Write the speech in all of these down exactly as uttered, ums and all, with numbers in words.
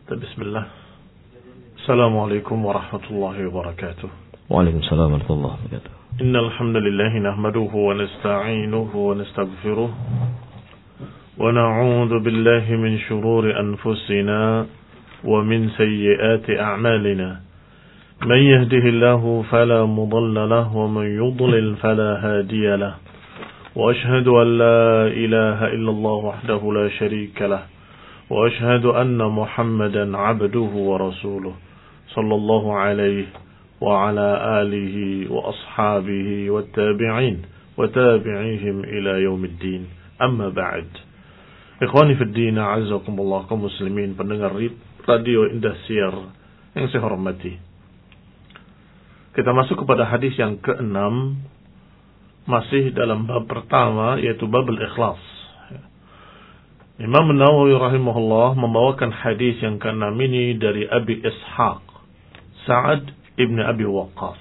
بسم الله. السلام عليكم ورحمة الله وبركاته. وعليكم السلام ورحمة الله وبركاته. إن الحمد لله نحمده ونستعينه ونستغفره ونعوذ بالله من شرور أنفسنا ومن سيئات أعمالنا. من يهده الله فلا مضل له ومن يضلل فلا هادي له. وأشهد أن لا إله إلا الله وحده لا شريك له. وأشهد أن محمدا عبده ورسوله صلى الله عليه وعلى آله وأصحابه والتابعين وتابعيهم إلى يوم الدين. أما بعد. Ikhwani fi din, a'azzakumullah, kaum muslimin pendengar radio Indosiar yang saya hormati. Kita masuk kepada hadis yang keenam, masih dalam bab pertama, yaitu bab al-ikhlas. Imam Nawawi rahimahullah membawakan hadis yang keenam ini dari Abi Ishaq Sa'ad ibn Abi Waqqas,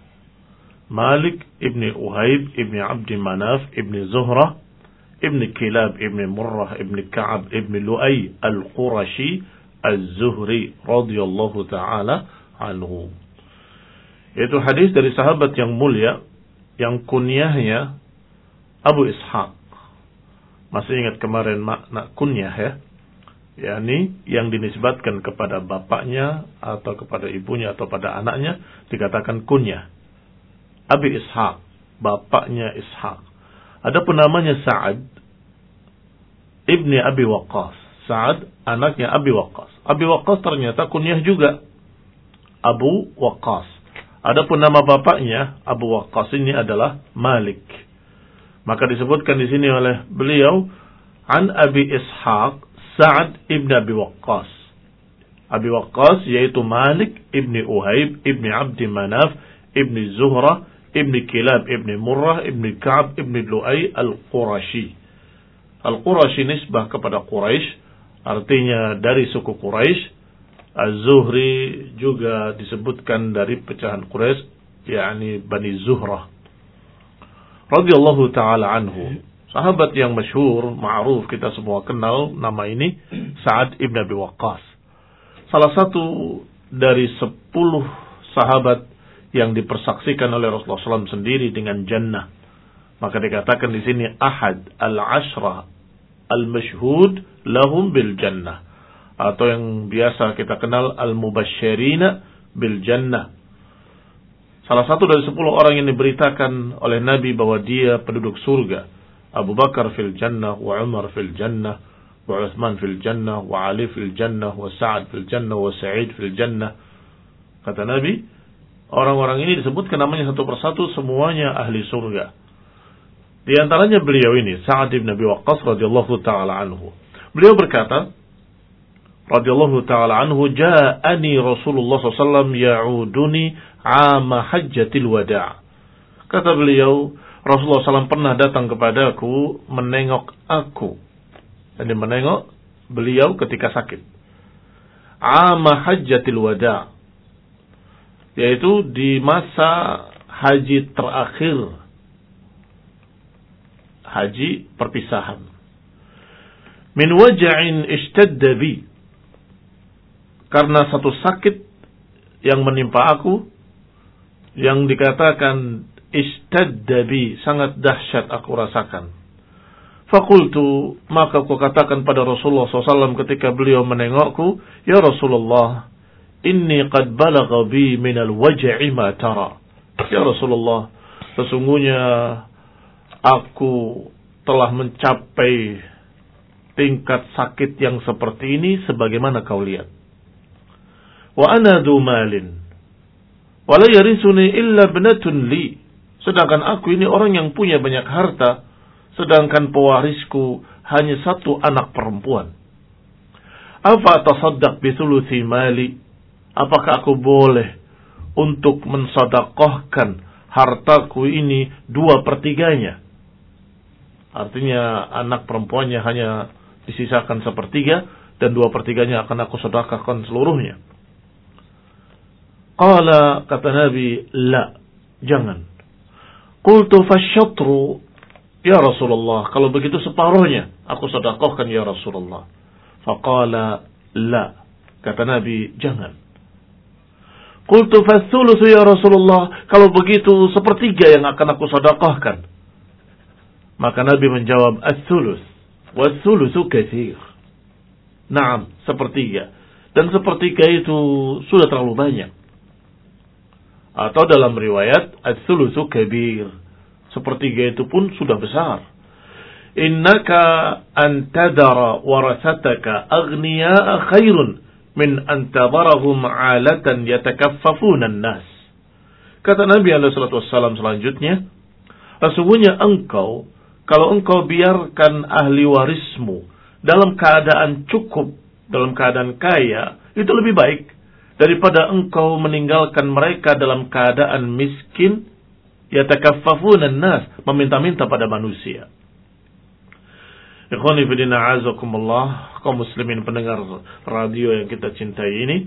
Malik ibn Uhaib ibn Abdi Manaf ibn Zuhrah ibn Kilab ibn Murrah ibn Ka'ab ibn Lu'ay al-Qurashi az-Zuhri radhiyallahu ta'ala anhu. Itu hadis dari sahabat yang mulia yang kunyahnya Abu Ishaq. Masih ingat kemarin makna kunyah ya? yakni yang dinisbatkan kepada bapaknya atau kepada ibunya atau pada anaknya dikatakan kunyah. Abi Ishaq, bapaknya Ishaq. Adapun namanya Sa'ad ibni Abi Waqqas. Sa'ad anaknya Abi Waqqas. Abi Waqqas ternyata kunyah juga Abu Waqqas. Adapun nama bapaknya Abu Waqqas ini adalah Malik. Maka disebutkan di sini oleh beliau an Abi Ishaq Sa'ad ibn Abi Waqqas. Abi Waqqas yaitu Malik ibni Uhaib ibni Abdi Manaf ibni Zuhrah ibni Kilab ibni Murrah ibni Ka'ab ibni Lu'ay al-Qurashi. Al-Qurashi nisbah kepada Quraisy, artinya dari suku Quraisy. Az-Zuhri juga disebutkan dari pecahan Quraisy, yakni Bani Zuhrah. Radhiyallahu ta'ala anhu. Sahabat yang masyhur, ma'ruf, kita semua kenal nama ini, Sa'ad ibn Abi Waqqas. Salah satu dari sepuluh sahabat yang dipersaksikan oleh Rasulullah shallallahu alaihi wasallam sendiri dengan jannah. Maka dikatakan di sini ahad al-ashra al-mashhud lahum bil jannah, atau yang biasa kita kenal al-mubasysyirina bil jannah. Salah satu dari sepuluh orang yang diberitakan oleh Nabi bahwa dia penduduk surga. Abu Bakar fil jannah, wa Umar fil jannah, wa Uthman fil jannah, wa Ali fil jannah, wa Sa'ad fil jannah, wa Sa'id fil jannah. Kata Nabi, orang-orang ini disebutkan namanya satu persatu, semuanya ahli surga. Di antaranya beliau ini, Sa'ad ibn Abi Waqqas radhiyallahu ta'ala anhu. Beliau berkata, radhiyallahu ta'ala anhu, ja'ani Rasulullah sallallahu alaihi wasallam ya'uduni ama hajjatil wada'. Kata beliau, Rasulullah shallallahu alaihi wasallam pernah datang kepadaku, menengok aku. Jadi menengok beliau ketika sakit. Ama hajjatil wada', yaitu di masa haji terakhir, haji perpisahan. Min waja'in ishtadda bi, karena satu sakit yang menimpa aku, yang dikatakan ishtadda bi, sangat dahsyat aku rasakan. Fakultu, maka aku katakan pada Rasulullah shallallahu alaihi wasallam ketika beliau menengokku, ya Rasulullah, inni qad balagha bi minal waj'i ma tara. Ya Rasulullah, sesungguhnya aku telah mencapai tingkat sakit yang seperti ini sebagaimana kau lihat. Wa ana dzu malin wa la yarisuni illa ibnatun li. Sedangkan aku ini orang yang punya banyak harta, sedangkan pewarisku hanya satu anak perempuan. Afa tasaddaq bi thuluthi mali? Apakah aku boleh untuk mensedekahkan hartaku ini dua pertiganya? Artinya anak perempuannya hanya disisakan sepertiga dan dua pertiganya akan aku sedekahkan seluruhnya. Qala, kata Nabi, la, jangan. Qultu fasyatru, ya Rasulullah, kalau begitu separuhnya aku sedekahkan ya Rasulullah. Faqala la, Kata Nabi, jangan. Qultu fatsulusu ya Rasulullah, kalau begitu sepertiga yang akan aku sedekahkan. Maka Nabi menjawab, as-sulus, was-sulusu katsir. Naam, sepertiga. Dan sepertiga itu sudah terlalu banyak. Atau dalam riwayat, as-sulusu kabir. Sepertiga itu pun sudah besar. Innaka antadara warasataka aghniya'a khairun min antadarahum 'alatan yatakaffafuna an-nas. Kata Nabi alaihi salatu wassalam selanjutnya, sesungguhnya engkau, kalau engkau biarkan ahli warismu dalam keadaan cukup, dalam keadaan kaya, itu lebih baik daripada engkau meninggalkan mereka dalam keadaan miskin, yatakaffafuna an-nas, meminta-minta pada manusia. Ikhwani fillah a'azakumullah, kaum muslimin pendengar radio yang kita cintai ini,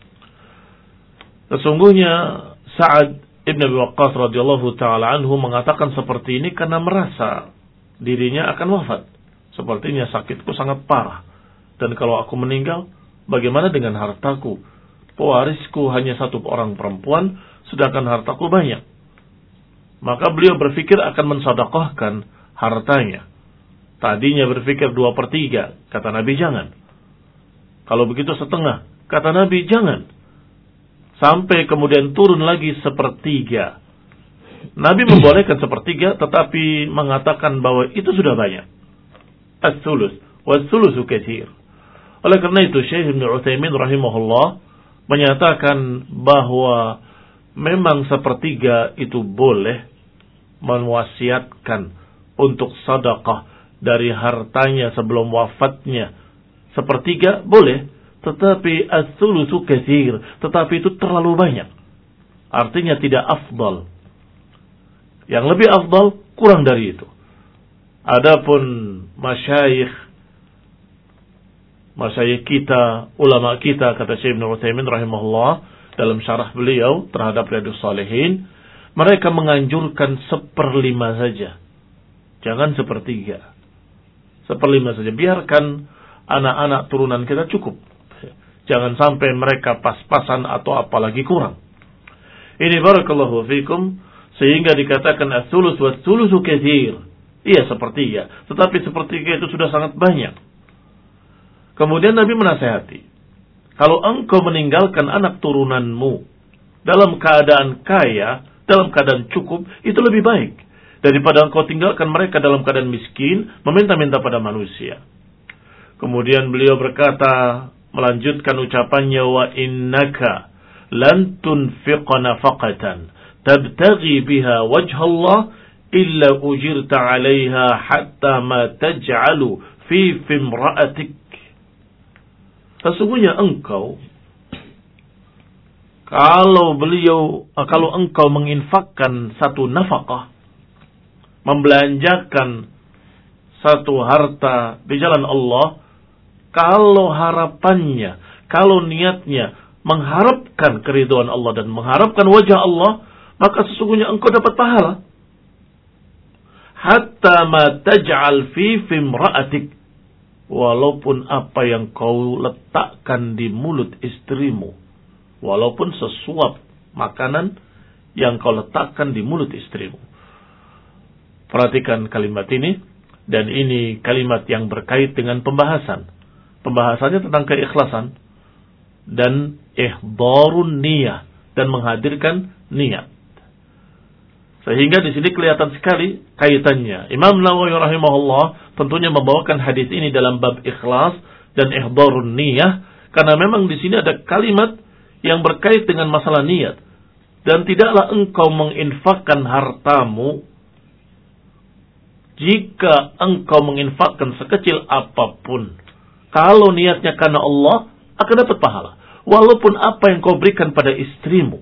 sesungguhnya Sa'ad ibn Abi Waqqas radhiyallahu taala anhu mengatakan seperti ini karena merasa dirinya akan wafat. Sepertinya sakitku sangat parah, dan kalau aku meninggal, bagaimana dengan hartaku? Pewarisku hanya satu orang perempuan, sedangkan hartaku banyak. Maka beliau berpikir akan mensedekahkan hartanya. Tadinya berpikir dua per tiga. Kata Nabi, jangan. Kalau begitu setengah. Kata Nabi, jangan. Sampai kemudian turun lagi sepertiga. Nabi membolehkan sepertiga, tetapi mengatakan bahwa itu sudah banyak. As-sulus, was-sulusu katsir. Oleh karena itu, Syekh Ibnu Utsaimin rahimahullah menyatakan bahwa memang sepertiga itu boleh mewasiatkan untuk sedekah dari hartanya sebelum wafatnya. Sepertiga boleh, tetapi as-sulusu katsir, tetapi itu terlalu banyak. Artinya tidak afdal. Yang lebih afdal kurang dari itu. Adapun masyayikh masyayikh kita, ulama kita, kata Syekh Ibnu Utsaimin rahimahullah dalam syarah beliau terhadap Riyadhus Shalihin, mereka menganjurkan seperlima saja. Jangan sepertiga. Seperlima saja. Biarkan anak-anak turunan kita cukup. Jangan sampai mereka pas-pasan atau apalagi kurang. Ini barakallahu fikum, sehingga dikatakan as-sulus was-sulusu katsir. Iya, sepertiga. Tetapi sepertiga itu sudah sangat banyak. Kemudian Nabi menasihati, kalau engkau meninggalkan anak turunanmu dalam keadaan kaya, dalam keadaan cukup, itu lebih baik daripada engkau tinggalkan mereka dalam keadaan miskin, meminta-minta pada manusia. Kemudian beliau berkata, melanjutkan ucapannya, wa innaka lan tunfiqa nafaqatan tabtaghi biha wajha Allah illa ujirta 'alaiha hatta ma taj'alu fi fimra'atik. Sesungguhnya engkau, kalau beliau kalau engkau menginfakkan satu nafkah, membelanjakan satu harta di jalan Allah, kalau harapannya, kalau niatnya mengharapkan keridhaan Allah dan mengharapkan wajah Allah, maka sesungguhnya engkau dapat pahala. Hatta ma taj'al fi fimra'atik, walaupun apa yang kau letakkan di mulut istrimu, walaupun sesuap makanan yang kau letakkan di mulut istrimu. Perhatikan kalimat ini, dan ini kalimat yang berkait dengan pembahasan. Pembahasannya tentang keikhlasan dan ihdharun niyah, dan menghadirkan niat. Sehingga di sini kelihatan sekali kaitannya. Imam Nawawi rahimahullah tentunya membawakan hadis ini dalam bab ikhlas dan ihdharun niyah, karena memang di sini ada kalimat yang berkait dengan masalah niat. Dan tidaklah engkau menginfakkan hartamu, jika engkau menginfakkan sekecil apapun, kalau niatnya karena Allah, akan dapat pahala. Walaupun apa yang kau berikan pada istrimu.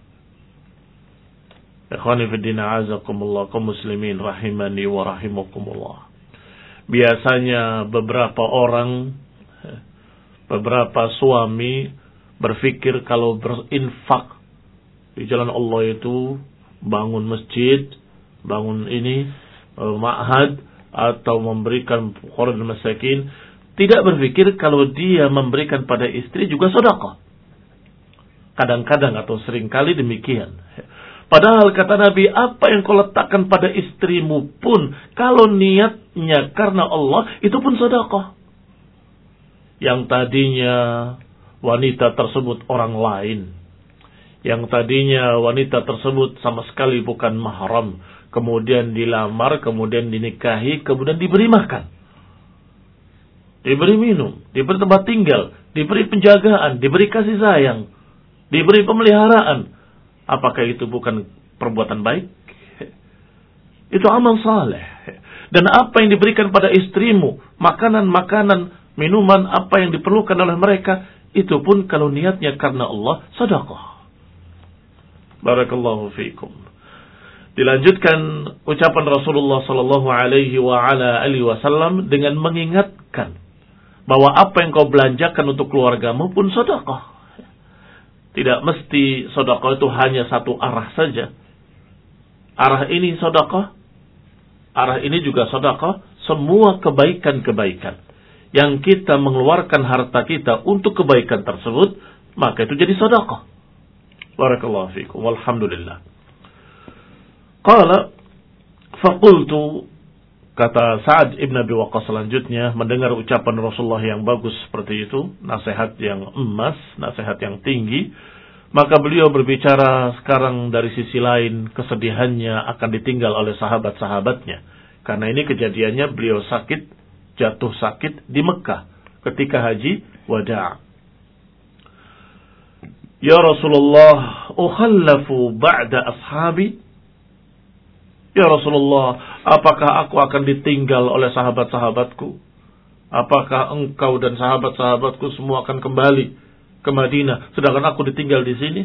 Ikhwani fiddina azakumullah, kaum muslimin rahimani wa rahimakumullah. Biasanya beberapa orang, beberapa suami berpikir kalau berinfak di jalan Allah itu bangun masjid, bangun ini, ma'had, atau memberikan fuqara dan masakin, tidak berpikir kalau dia memberikan pada istri juga sedekah. Kadang-kadang atau seringkali demikian. Padahal kata Nabi, apa yang kau letakkan pada istrimu pun, kalau niatnya karena Allah, itu pun sedekah. Yang tadinya wanita tersebut orang lain, yang tadinya wanita tersebut sama sekali bukan mahram, kemudian dilamar, kemudian dinikahi, kemudian diberi makan, diberi minum, diberi tempat tinggal, diberi penjagaan, diberi kasih sayang, diberi pemeliharaan. Apakah itu bukan perbuatan baik? Itu amal saleh. Dan apa yang diberikan pada istrimu, makanan-makanan, minuman, apa yang diperlukan oleh mereka, itu pun kalau niatnya karena Allah, sedekah. Barakallahu fiikum. Dilanjutkan ucapan Rasulullah sallallahu alaihi wa ala alihi wasallam dengan mengingatkan bahwa apa yang kau belanjakan untuk keluargamu pun sedekah. Tidak mesti sedekah itu hanya satu arah saja. Arah ini sedekah, arah ini juga sedekah, semua kebaikan-kebaikan yang kita mengeluarkan harta kita untuk kebaikan tersebut, maka itu jadi sedekah. Barakallahu fiikum walhamdulillah. Qala faqultu, kata Sa'ad ibn Abi Waqqas selanjutnya, mendengar ucapan Rasulullah yang bagus seperti itu, nasihat yang emas, nasihat yang tinggi, maka beliau berbicara sekarang dari sisi lain, kesedihannya akan ditinggal oleh sahabat-sahabatnya. Karena ini kejadiannya beliau sakit, jatuh sakit di Mekah ketika haji wada'. Ya Rasulullah, ukhallafu ba'da ashabi? Ya Rasulullah, apakah aku akan ditinggal oleh sahabat-sahabatku? Apakah engkau dan sahabat-sahabatku semua akan kembali ke Madinah, sedangkan aku ditinggal di sini?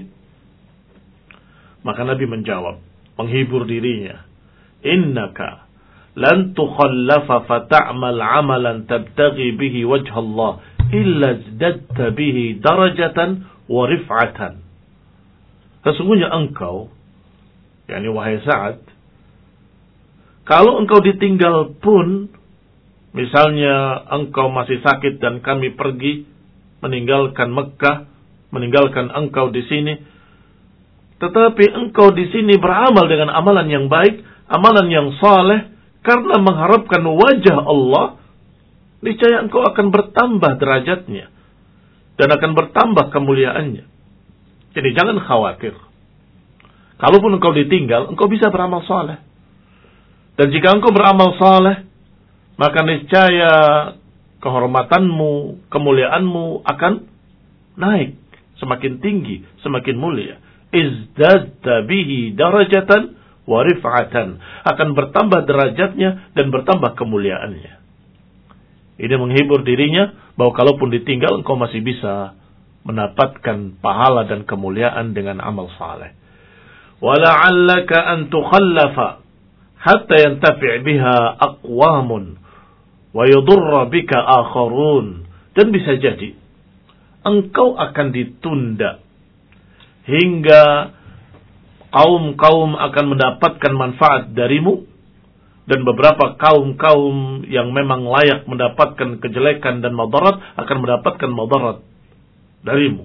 Maka Nabi menjawab, menghibur dirinya, innaka lan tukhallafa fata'mal amalan tabtaghi bihi wajha Allah illa zdadta bihi darajatan wa rif'atan. Sesungguhnya engkau, yakni wahai Sa'ad, kalau engkau ditinggal pun, misalnya engkau masih sakit dan kami pergi meninggalkan Mekah, meninggalkan engkau di sini, tetapi engkau di sini beramal dengan amalan yang baik, amalan yang saleh, karena mengharapkan wajah Allah, niscaya engkau akan bertambah derajatnya dan akan bertambah kemuliaannya. Jadi jangan khawatir. Kalaupun engkau ditinggal, engkau bisa beramal saleh. Dan jika engkau beramal saleh, maka niscaya kehormatanmu, kemuliaanmu akan naik, semakin tinggi, semakin mulia. Izdadta bihi darajatan wa rif'atan, akan bertambah derajatnya dan bertambah kemuliaannya. Ini menghibur dirinya bahwa kalaupun ditinggal engkau masih bisa mendapatkan pahala dan kemuliaan dengan amal saleh. Wala'allaka an tukhallafa hatta yantafi' biha aqwamun wa yudurra bika akharun. Dan bisa jadi engkau akan ditunda hingga kaum-kaum akan mendapatkan manfaat darimu, dan beberapa kaum-kaum yang memang layak mendapatkan kejelekan dan madarat akan mendapatkan madarat darimu.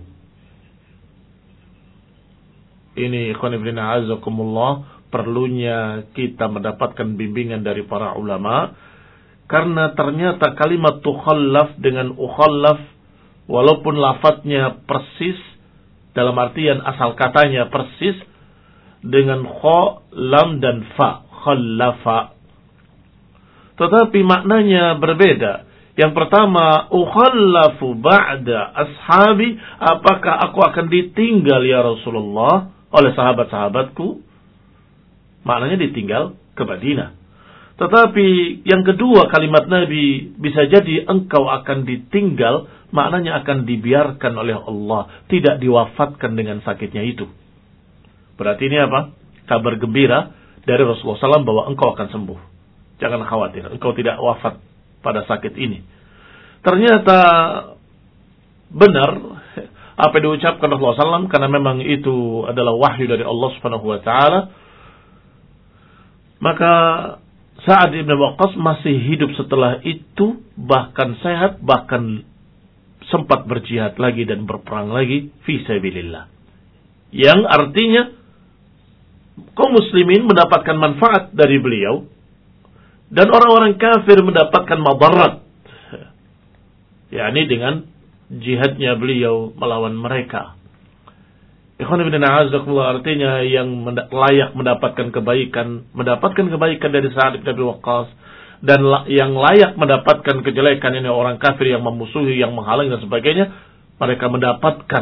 Ini ikhwan fillah a'azzakumullah, perlunya kita mendapatkan bimbingan dari para ulama, karena ternyata kalimat tukhallaf dengan ukhallaf, walaupun lafadznya persis, dalam artian asal katanya persis, dengan kha, lam dan fa, khallafa, tetapi maknanya berbeda. Yang pertama, ukhallafu ba'da ashabi, apakah aku akan ditinggal ya Rasulullah oleh sahabat-sahabatku? Maknanya ditinggal ke Madinah. Tetapi yang kedua, kalimat Nabi, bisa jadi engkau akan ditinggal, maknanya akan dibiarkan oleh Allah, tidak diwafatkan dengan sakitnya itu. Berarti ini apa? Kabar gembira dari Rasulullah shallallahu alaihi wasallam bahwa engkau akan sembuh. Jangan khawatir, engkau tidak wafat pada sakit ini. Ternyata benar apa yang diucapkan Rasulullah shallallahu alaihi wasallam, karena memang itu adalah wahyu dari Allah subhanahu wa taala. Maka Sa'ad ibn Waqqas masih hidup setelah itu, bahkan sehat, bahkan sempat berjihad lagi dan berperang lagi fi sabilillah. Yang artinya kaum muslimin mendapatkan manfaat dari beliau dan orang-orang kafir mendapatkan madarat, yakni dengan jihadnya beliau melawan mereka. Ikhwan fillah a'azzakumullah, artinya yang layak mendapatkan kebaikan, mendapatkan kebaikan dari Sa'ad bin Abi Waqqas, dan yang layak mendapatkan kejelekan ini orang kafir yang memusuhi, yang menghalangi dan sebagainya, mereka mendapatkan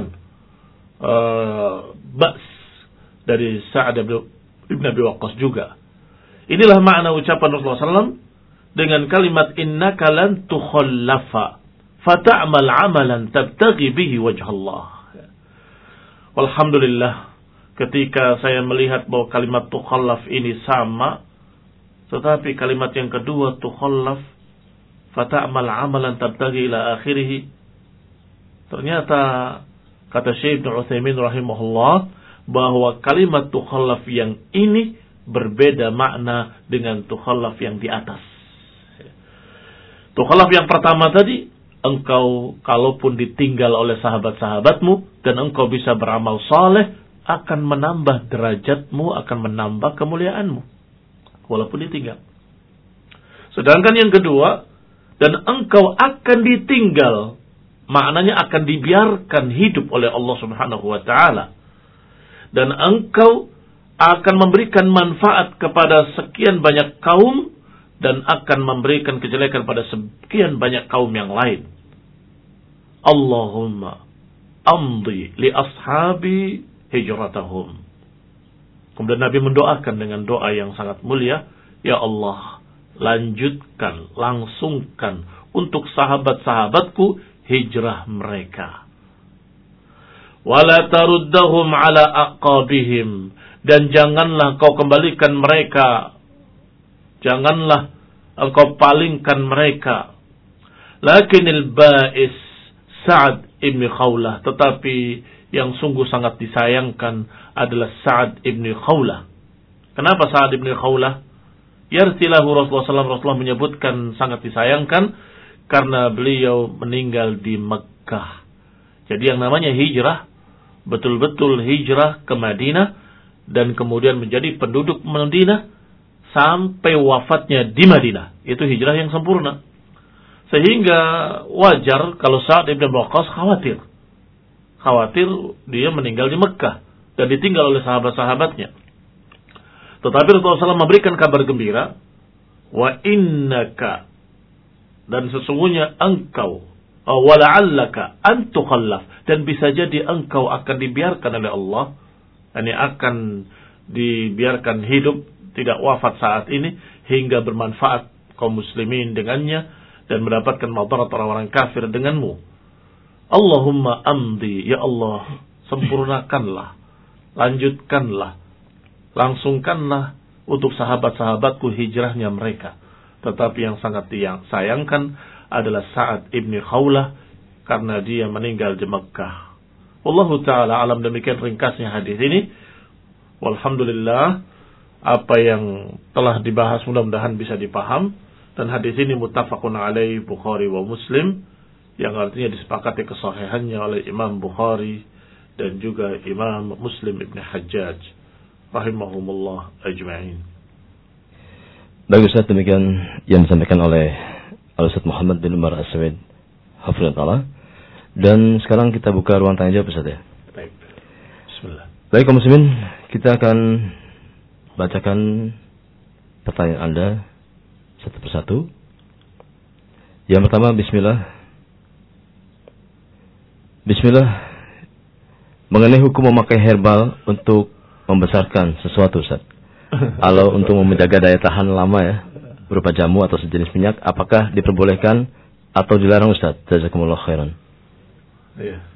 uh, ba's dari Sa'ad bin Abi Waqqas juga. Inilah makna ucapan Rasulullah sallallahu alaihi wasallam dengan kalimat innaka lan tukhallafa fata'mal 'amalan tabtaghi bihi wajh Allah. Alhamdulillah, ketika saya melihat bahwa kalimat tukhallaf ini sama, tetapi kalimat yang kedua tukhallaf fata'mal 'amalan tabtaghi ila akhirih, ternyata kata Syekh Ibnu Utsaimin rahimahullah bahwa kalimat tukhallaf yang ini berbeda makna dengan tukhallaf yang di atas. Tukhallaf yang pertama tadi, engkau kalaupun ditinggal oleh sahabat-sahabatmu dan engkau bisa beramal saleh, akan menambah derajatmu, akan menambah kemuliaanmu walaupun ditinggal. Sedangkan yang kedua, dan engkau akan ditinggal, maknanya akan dibiarkan hidup oleh Allah Subhanahu wa taala, dan engkau akan memberikan manfaat kepada sekian banyak kaum dan akan memberikan kejelekan pada sekian banyak kaum yang lain. Allahumma amdi li ashabi hijratahum. Kemudian Nabi mendoakan dengan doa yang sangat mulia, ya Allah, lanjutkan, langsungkan untuk sahabat-sahabatku hijrah mereka. Wala taruddahum ala aqabihim, dan janganlah kau kembalikan mereka, janganlah engkau palingkan mereka. Lakinil ba'is Sa'ad ibn Khawlah, tetapi yang sungguh sangat disayangkan adalah Sa'ad ibn Khawlah. Kenapa Sa'ad ibn Khawlah? Yarsilahu Rasulullah sallallahu alaihi wasallam, Rasulullah menyebutkan sangat disayangkan karena beliau meninggal di Mekkah. Jadi yang namanya hijrah, betul-betul hijrah ke Madinah dan kemudian menjadi penduduk Madinah sampai wafatnya di Madinah. Itu hijrah yang sempurna. Sehingga wajar kalau Sa'ad ibn Waqqas khawatir. Khawatir dia meninggal di Mekkah dan ditinggal oleh sahabat-sahabatnya. Tetapi Rasulullah sallallahu alaihi wasallam memberikan kabar gembira, wa innaka, dan sesungguhnya engkau, wa la'allaka an tukhallaf, dan bisa jadi engkau akan dibiarkan oleh Allah, ini akan dibiarkan hidup, tidak wafat saat ini, hingga bermanfaat kaum muslimin dengannya dan mendapatkan madarat orang-orang kafir denganmu. Allahumma amdi, ya Allah, sempurnakanlah, lanjutkanlah, langsungkanlah untuk sahabat-sahabatku hijrahnya mereka. Tetapi yang sangat disayangkan adalah Sa'ad ibn Khawlah karena dia meninggal di Mekkah. Wallahu ta'ala alam, demikian ringkasnya hadis ini. Walhamdulillah, apa yang telah dibahas mudah-mudahan bisa dipaham. Dan hadis ini muttafaqun alaih Bukhari wa Muslim, yang artinya disepakati kesahihannya oleh Imam Bukhari dan juga Imam Muslim Ibn Hajjaj rahimahumullah ajma'in. Baik Ustaz, demikian yang disampaikan oleh Al-Ustaz Muhammad bin Umar As-Sawid hafizahullah. Dan sekarang kita buka ruang tanya jawab Ustaz ya. Baik. Bismillah. Baik kaum muslimin, kita akan bacakan pertanyaan Anda satu persatu. Yang pertama, bismillah. Bismillah. Mengenai hukum memakai herbal untuk membesarkan sesuatu, Ustaz. Kalau untuk menjaga daya tahan lama ya, berupa jamu atau sejenis minyak, apakah diperbolehkan atau dilarang, Ustaz? Jazakumullah khairan. Iya.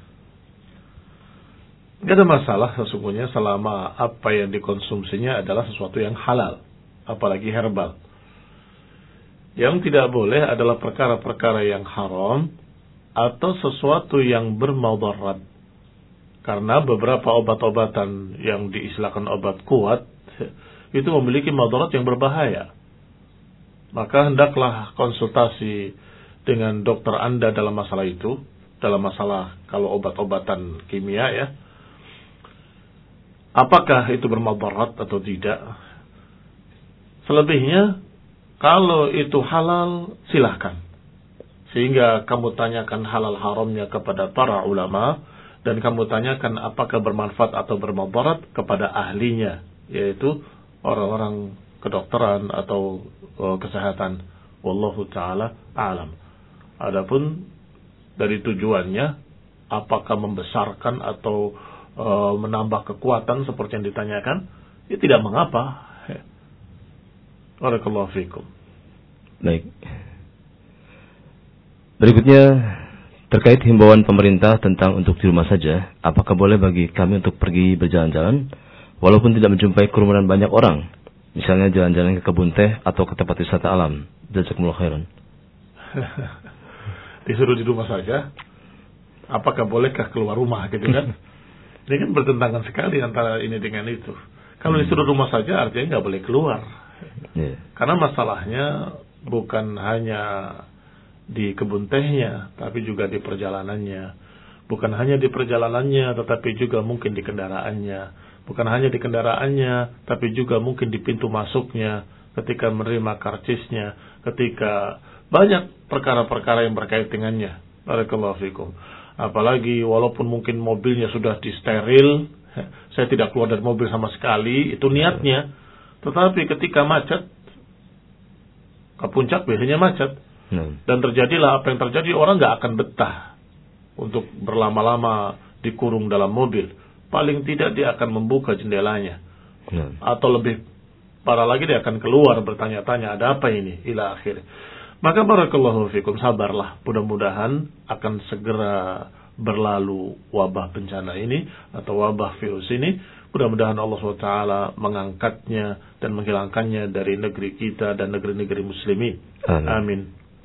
Tidak ada masalah sesungguhnya selama apa yang dikonsumsinya adalah sesuatu yang halal, apalagi herbal. Yang tidak boleh adalah perkara-perkara yang haram atau sesuatu yang bermadarat. Karena beberapa obat-obatan yang diistilahkan obat kuat itu memiliki madarat yang berbahaya. maka hendaklah konsultasi dengan dokter Anda dalam masalah itu, dalam masalah kalau obat-obatan kimia ya. Apakah itu bermadarat atau tidak? Selebihnya, kalau itu halal, silahkan. Sehingga kamu tanyakan halal haramnya kepada para ulama, dan kamu tanyakan apakah bermanfaat atau bermadarat kepada ahlinya, yaitu orang-orang kedokteran atau uh, kesehatan. Wallahu ta'ala a'lam. Adapun dari tujuannya, apakah membesarkan atau uh, menambah kekuatan seperti yang ditanyakan, ya tidak mengapa. Barakallahu fikum. Baik. Berikutnya, terkait himbauan pemerintah tentang untuk di rumah saja, apakah boleh bagi kami untuk pergi berjalan-jalan walaupun tidak menjumpai kerumunan banyak orang, misalnya jalan-jalan ke kebun teh atau ke tempat wisata alam? Jazakumullah khairan. Disuruh di rumah saja, apakah bolehkah keluar rumah gitu kan? Ini kan bertentangan sekali antara ini dengan itu. Kalau disuruh rumah saja artinya nggak boleh keluar. Yeah. Karena masalahnya bukan hanya di kebun tehnya, tapi juga di perjalanannya. Bukan hanya di perjalanannya, tetapi juga mungkin di kendaraannya. Bukan hanya di kendaraannya, tapi juga mungkin di pintu masuknya, ketika menerima karcisnya, ketika banyak perkara-perkara yang berkait dengannya. Barakallahu fikum. Apalagi walaupun mungkin mobilnya sudah disteril, saya tidak keluar dari mobil sama sekali, itu niatnya. Tetapi ketika macet, ke puncak biasanya macet. Hmm. Dan terjadilah apa yang terjadi, orang nggak akan betah untuk berlama-lama dikurung dalam mobil. Paling tidak dia akan membuka jendelanya. Hmm. Atau lebih parah lagi, dia akan keluar bertanya-tanya, ada apa ini? Ila akhir. Maka barakallahu fikum, sabarlah. Mudah-mudahan akan segera berlalu wabah bencana ini atau wabah virus ini. Mudah-mudahan Allah subhanahu wa taala mengangkatnya dan menghilangkannya dari negeri kita dan negeri-negeri muslimin. Amin. Amin.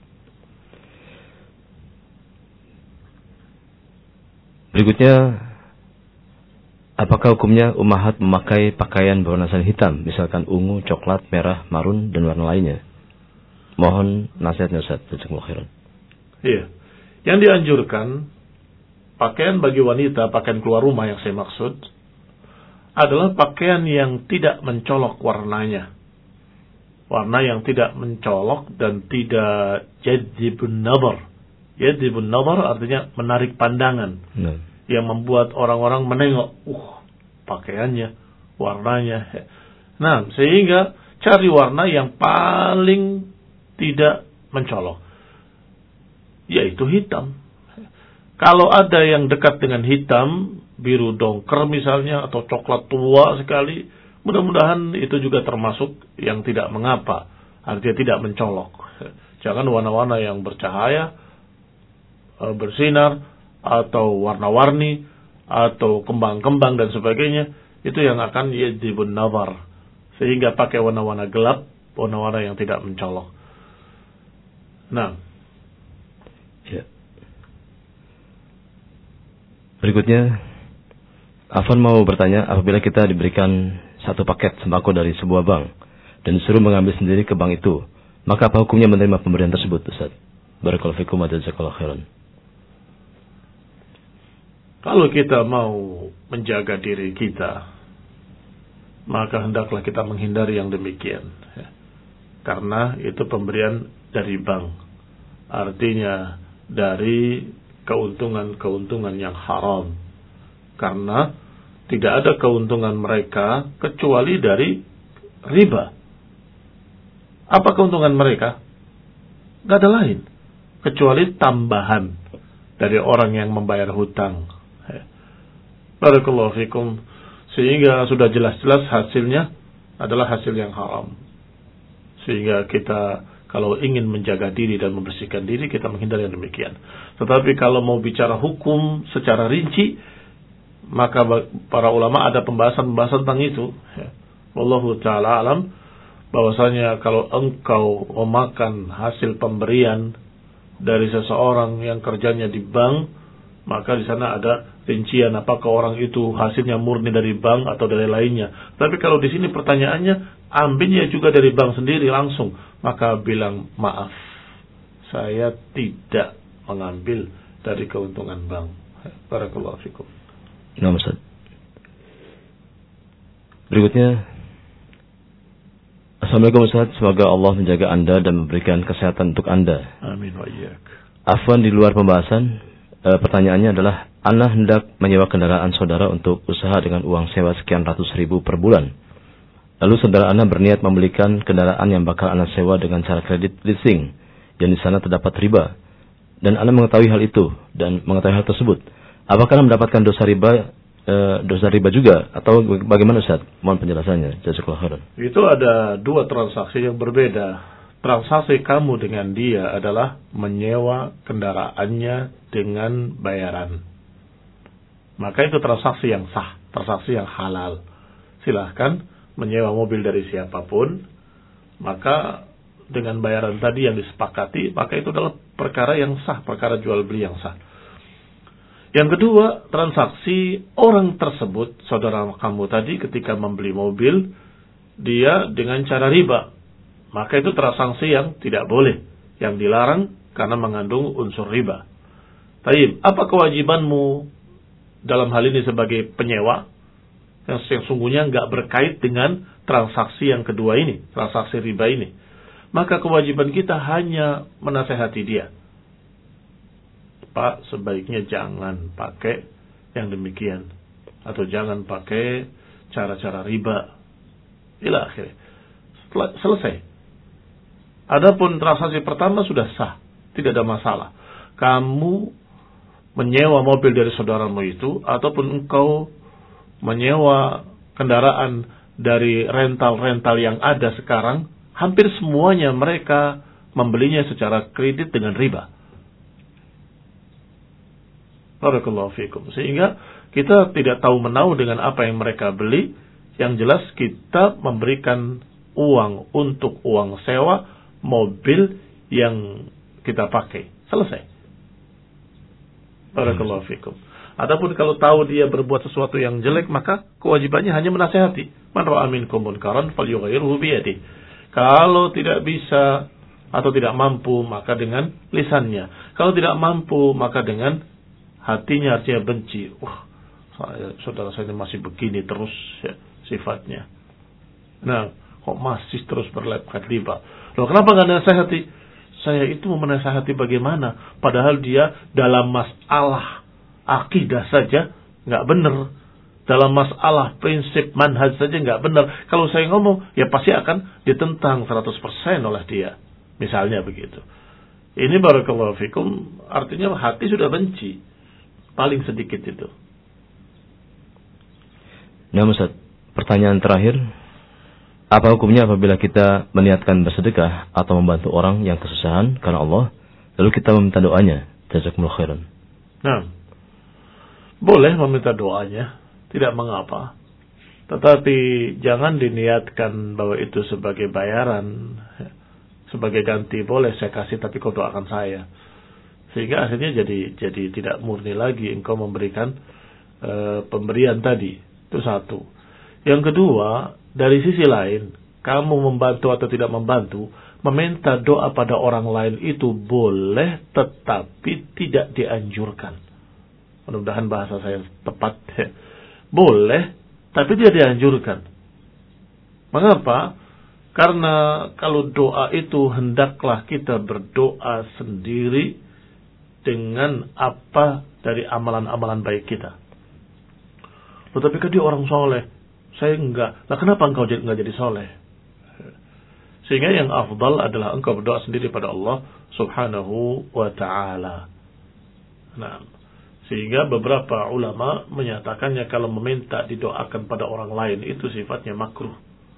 Berikutnya, apakah hukumnya ummahat memakai pakaian berwarna hitam, misalkan ungu, coklat, merah, marun, dan warna lainnya? Mohon nasihatnya Ustaz. Jazakumullah khairan. Iya. Yang dianjurkan, pakaian bagi wanita, pakaian keluar rumah yang saya maksud, adalah pakaian yang tidak mencolok warnanya. Warna yang tidak mencolok dan tidak jadzibun nazar. Jadzibun nazar artinya menarik pandangan. Nah. Yang membuat orang-orang menengok, uh, pakaiannya, warnanya. Nah, sehingga cari warna yang paling tidak mencolok, yaitu hitam. Kalau ada yang dekat dengan hitam, biru dongker misalnya, atau coklat tua sekali, mudah-mudahan itu juga termasuk yang tidak mengapa, artinya tidak mencolok. Jangan warna-warna yang bercahaya, bersinar, atau warna-warni, atau kembang-kembang dan sebagainya, itu yang akan yadzibun nazar. Sehingga pakai warna-warna gelap, warna-warna yang tidak mencolok. Nah, ya. Berikutnya, Afan mau bertanya, apabila kita diberikan satu paket sembako dari sebuah bank dan disuruh mengambil sendiri ke bank itu, maka apa hukumnya menerima pemberian tersebut, Ustaz? Barakallahu fikum wa jazakallahu khairan. Kalau kita mau menjaga diri kita, maka hendaklah kita menghindari yang demikian. Karena itu pemberian dari bank. Artinya dari keuntungan-keuntungan yang haram. Karena tidak ada keuntungan mereka kecuali dari riba. Apa keuntungan mereka? Gak ada lain kecuali tambahan dari orang yang membayar hutang. Barakallahu fikum. Sehingga sudah jelas-jelas hasilnya adalah hasil yang haram. Sehingga kita kalau ingin menjaga diri dan membersihkan diri, kita menghindari yang demikian. Tetapi kalau mau bicara hukum secara rinci, maka para ulama ada pembahasan-pembahasan tentang itu. Wallahu ta'ala alam, bahwasanya kalau engkau memakan hasil pemberian dari seseorang yang kerjanya di bank, maka di sana ada rincian apakah orang itu hasilnya murni dari bank atau dari lainnya. Tapi kalau di sini pertanyaannya, ambilnya juga dari bank sendiri langsung, maka bilang maaf, saya tidak mengambil dari keuntungan bank. Barakallahu fikum. Nah, Ustaz. Berikutnya, Assalamualaikum Ustaz, semoga Allah menjaga Anda dan memberikan kesehatan untuk Anda. Amin wa iyyak. Afwan, di luar pembahasan, e, pertanyaannya adalah, Ana hendak menyewa kendaraan saudara untuk usaha dengan uang sewa sekian ratus ribu per bulan. Lalu saudara Ana berniat membelikan kendaraan yang bakal Ana sewa dengan cara kredit leasing, yang di sana terdapat riba. Dan Ana mengetahui hal itu dan mengetahui hal tersebut. Apakah Ana mendapatkan dosa riba, e, dosa riba juga, atau bagaimana Ustaz? Mohon penjelasannya. Jazakallahu khairan. Itu ada dua transaksi yang berbeda. Transaksi kamu dengan dia adalah menyewa kendaraannya dengan bayaran. Maka itu transaksi yang sah, transaksi yang halal. Silahkan menyewa mobil dari siapapun, maka dengan bayaran tadi yang disepakati, maka itu adalah perkara yang sah, perkara jual beli yang sah. Yang kedua, transaksi orang tersebut, saudara kamu tadi ketika membeli mobil, dia dengan cara riba. Maka itu transaksi yang tidak boleh, yang dilarang karena mengandung unsur riba. Taib, apa kewajibanmu dalam hal ini sebagai penyewa yang sesungguhnya nggak berkait dengan transaksi yang kedua ini, transaksi riba ini? Maka kewajiban kita hanya menasehati dia. Pak, sebaiknya jangan pakai yang demikian, atau jangan pakai cara-cara riba. Ila akhirnya. Selesai. Adapun transaksi pertama sudah sah, tidak ada masalah. Kamu menyewa mobil dari saudaramu itu, ataupun engkau menyewa kendaraan dari rental-rental yang ada sekarang, hampir semuanya mereka membelinya secara kredit dengan riba. Barakallahu fikum. Sehingga kita tidak tahu menau dengan apa yang mereka beli. Yang jelas kita memberikan uang untuk uang sewa mobil yang kita pakai. Selesai. Barakallahu fikum. Adapun kalau tahu dia berbuat sesuatu yang jelek, maka kewajibannya hanya menasihati. Man ra'a minkum munkaran falyughayyirhu biyadihi. Kalau tidak bisa atau tidak mampu, maka dengan lisannya. Kalau tidak mampu, maka dengan hatinya, artinya benci. Wah, saya, saudara saya ini masih begini terus ya, sifatnya. Nah, kok masih terus berlekat riba? Loh, kenapa nggak nasihati? Saya itu mau menasihati bagaimana? Padahal dia dalam masalah akidah saja nggak benar. Dalam masalah prinsip manhaj saja nggak benar. Kalau saya ngomong, ya pasti akan ditentang seratus persen oleh dia. Misalnya begitu. Ini barakallahu fikum, artinya hati sudah benci. Paling sedikit itu. Nah, Ustaz, pertanyaan terakhir. Apa hukumnya apabila kita meniatkan bersedekah atau membantu orang yang kesusahan karena Allah, lalu kita meminta doanya? Jazakumullah khairan. Nah, boleh meminta doanya, tidak mengapa. Tetapi jangan diniatkan bahwa itu sebagai bayaran, sebagai ganti. Boleh saya kasih, tapi kau doakan saya. Sehingga akhirnya jadi jadi tidak murni lagi engkau memberikan e, pemberian tadi. Itu satu. Yang kedua, dari sisi lain, kamu membantu atau tidak membantu, meminta doa pada orang lain itu boleh, tetapi tidak dianjurkan. Mudah-mudahan bahasa saya tepat. Boleh, tapi tidak dianjurkan. Mengapa? Karena kalau doa itu hendaklah kita berdoa sendiri dengan apa dari amalan-amalan baik kita. Tetapi kan dia orang soleh, saya enggak. Nah, kenapa engkau enggak jadi soleh? Sehingga yang afdal adalah engkau berdoa sendiri pada Allah subhanahu wa ta'ala. Nah, sehingga beberapa ulama menyatakannya kalau meminta didoakan pada orang lain itu sifatnya makruh.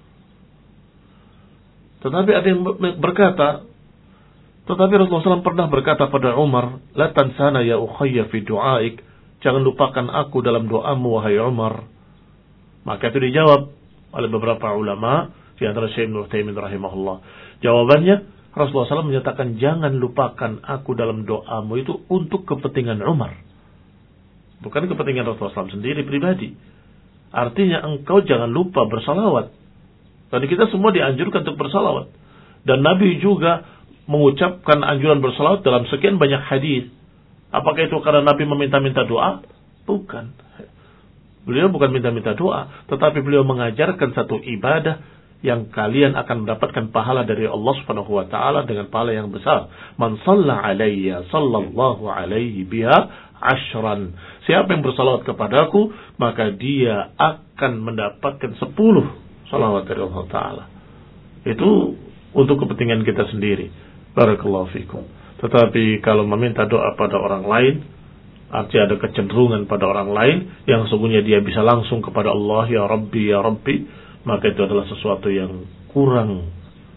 Tetapi ada yang berkata, tetapi Rasulullah shallallahu alaihi wasallam pernah berkata pada Umar, la tansana ya ukhayya fi du'aik, jangan lupakan aku dalam doamu wahai Umar. Maka itu dijawab oleh beberapa ulama, di antara Syekh Ibnu Utsaimin rahimahullah. Jawabannya, Rasulullah shallallahu alaihi wasallam menyatakan jangan lupakan aku dalam doamu itu untuk kepentingan Umar. Bukan kepentingan Rasulullah shallallahu alaihi wasallam sendiri pribadi. Artinya engkau jangan lupa bersalawat Dan kita semua dianjurkan untuk bersalawat. Dan Nabi juga mengucapkan anjuran bersalawat dalam sekian banyak hadis. Apakah itu karena Nabi meminta-minta doa? Bukan. Beliau bukan minta-minta doa, tetapi beliau mengajarkan satu ibadah yang kalian akan mendapatkan pahala dari Allah Subhanahu wa taala dengan pahala yang besar. Man shalla alayya sallallahu alaihi biha ashran. Siapa yang bersalawat kepadaku, maka dia akan mendapatkan sepuluh salawat dari Allah taala. Itu untuk kepentingan kita sendiri. Barakallahu fikum. Tetapi kalau meminta doa pada orang lain, artinya ada kecenderungan pada orang lain yang sesungguhnya dia bisa langsung kepada Allah, ya Rabbi, ya Rabbi, maka itu adalah sesuatu yang kurang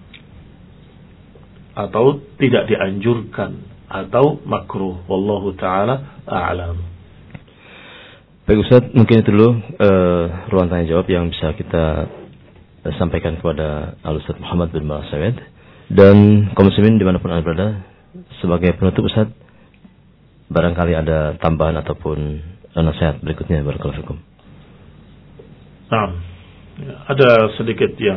atau tidak dianjurkan atau makruh. Wallahu ta'ala a'lam. Baik Ustaz, mungkin itu dulu uh, ruang tanya jawab yang bisa kita uh, sampaikan kepada Al-Ustaz Muhammad bin Ma'asawid. Dan kaum muslimin dimanapun Anda berada, sebagai penutup Ustaz, barangkali ada tambahan ataupun nasihat berikutnya. Barakallahu fikum. Nah, ada sedikit yang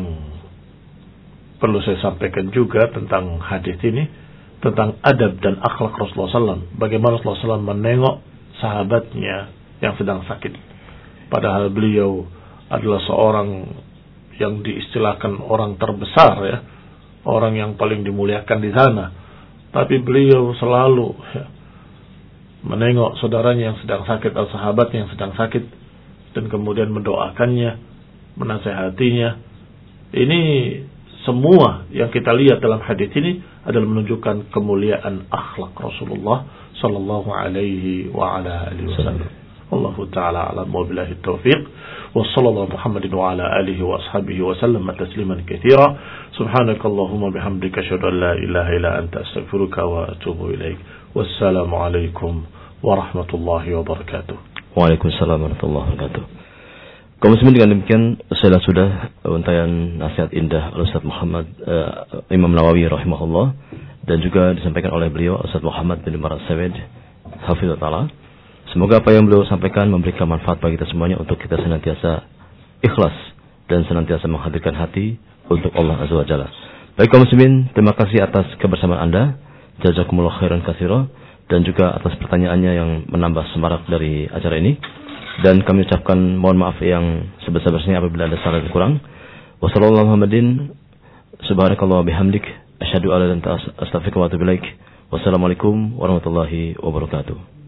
perlu saya sampaikan juga tentang hadis ini, tentang adab dan akhlak Rasulullah sallallahu alaihi wasallam. Bagaimana Rasulullah sallallahu alaihi wasallam menengok sahabatnya yang sedang sakit. Padahal beliau adalah seorang yang diistilahkan orang terbesar, ya, orang yang paling dimuliakan di sana. Tapi beliau selalu, ya, menengok saudaranya yang sedang sakit atau sahabatnya yang sedang sakit dan kemudian mendoakannya, menasehatinya. Ini semua yang kita lihat dalam hadis ini adalah menunjukkan kemuliaan akhlak Rasulullah sallallahu alaihi wa ala alihi wasallam. Allahu ta'ala a'lam wa billahi taufiq. Wa sallallahu Muhammadin wa ala alihi wa ashabihi wa sallam tasliman katsira. Subhanakallahumma bihamdika asyhadu an la ilaha illa anta astaghfiruka wa atubu ilaik. Wassalamu alaikum warahmatullahi wabarakatuh. Waalaikumsalam warahmatullahi wabarakatuh. Kaum muslimin, dengan demikian saya sudah untayan nasihat indah Al-Ustaz Muhammad uh, Imam Nawawi rahimahullah, dan juga disampaikan oleh beliau Al-Ustaz Muhammad bin Ma'asawid hafizahullah ta'ala. Semoga apa yang beliau sampaikan memberikan manfaat bagi kita semuanya untuk kita senantiasa ikhlas dan senantiasa menghadirkan hati untuk Allah Azza wa Jalla. Baik kaum muslimin, terima kasih atas kebersamaan Anda. Jazakumullah khairan katsira, dan juga atas pertanyaannya yang menambah semarak dari acara ini. Dan kami ucapkan mohon maaf yang sebesar-besarnya apabila ada salah dan kurang. Wassallallahu Muhammadin subhanakallah bihamdik asyhadu an la ilaha illa anta astaghfiruka wa atubu ilaik. Wassalamualaikum warahmatullahi wabarakatuh.